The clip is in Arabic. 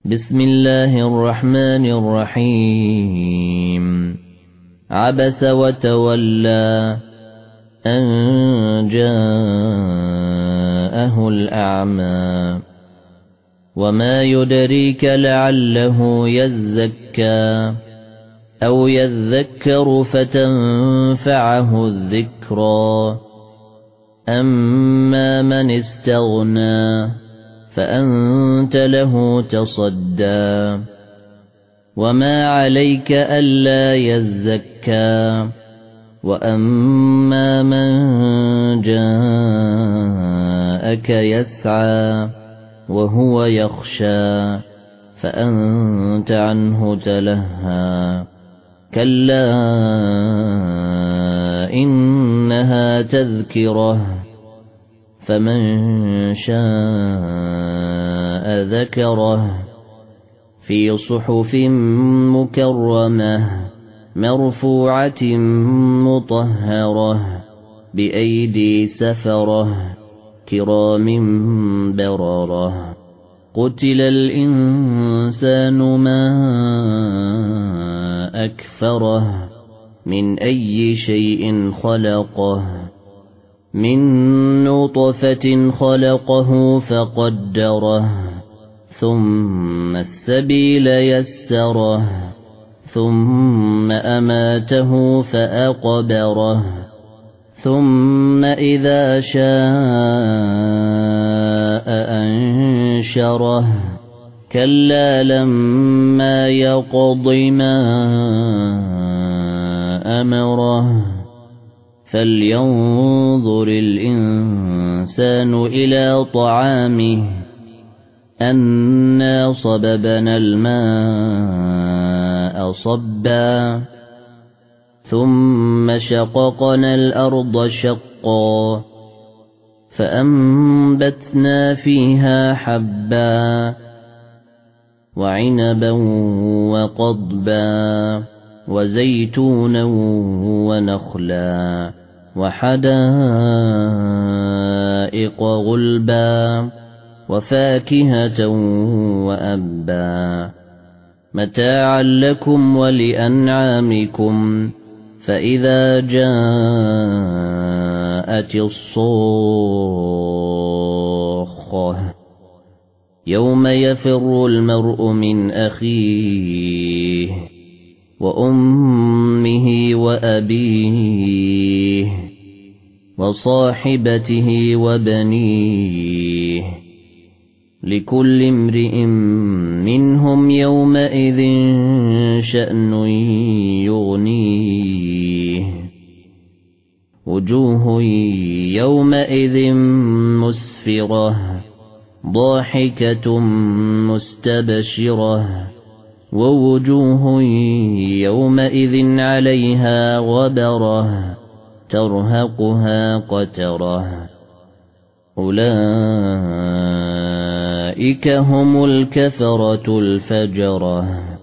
بسم الله الرحمن الرحيم عبس وتولى أن جاءه الأعمى وما يدريك لعله يزكى أو يذكر فتنفعه الذكرى أما من استغنى فأنت له تصدى وما عليك ألا يزكى وأما من جاءك يسعى وهو يخشى فأنت عنه تلهى كلا إنها تذكرة فمن شاء ذكره في صحف مكرمة مرفوعة مطهرة بأيدي سفرة كرام بررة قتل الإنسان ما أكفره من أي شيء خلقه من نطفة خلقه فقدره ثم السبيل يسره ثم أماته فأقبره ثم إذا شاء أنشره كلا لما يقض ما أمره فلينظر الإنسان إلى طعامه أنا صببنا الماء صبا ثم شققنا الأرض شقا فأنبتنا فيها حبا وعنبا وقضبا وزيتونا ونخلا وحدائق غلبا وفاكهة وأبا متاعا لكم ولأنعامكم فإذا جاءت الصاخة يوم يفر المرء من أخيه وأمه وأبيه وصاحبته وبنيه لكل امرئ منهم يومئذ شأن يغنيه وجوه يومئذ مسفرة ضاحكة مستبشرة ووجوه يومئذ عليها غبرة ترهقها قترة أولئك هم الكفرة الفجرة.